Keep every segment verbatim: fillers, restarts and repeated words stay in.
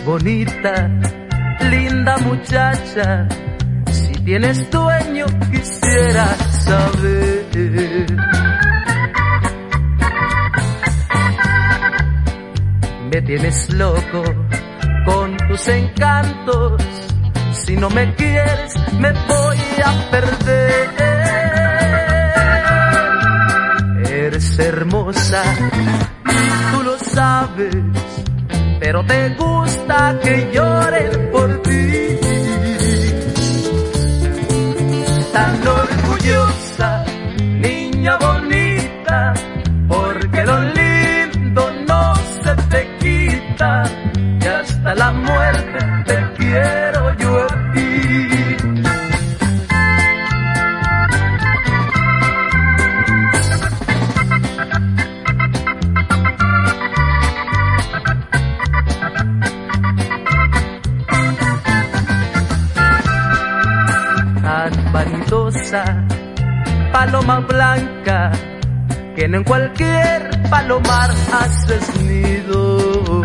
bonita, linda muchacha, si tienes dueño quisiera saber. Me tienes loco con tus encantos, si no me quieres me voy a perder. Eres hermosa, tú lo sabes, pero te gusta que lloren por ti. Tan orgullosa, niña bonita, porque lo lindo no se te quita, y hasta la muerte te quiero yo a ti. Tan vanidosa, paloma blanca, que no en cualquier palomar haces nido.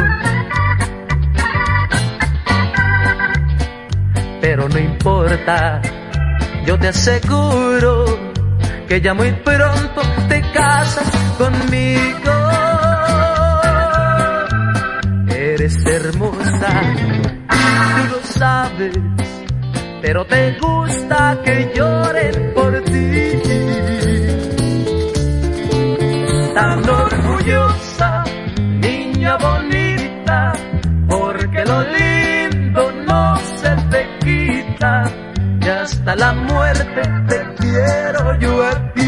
Pero no importa, yo te aseguro que ya muy pronto te casas conmigo. Eres hermosa, tú lo sabes, pero te gusta que lloren por ti. Tan orgullosa, niña bonita, porque lo lindo no se te quita, y hasta la muerte te quiero yo a ti.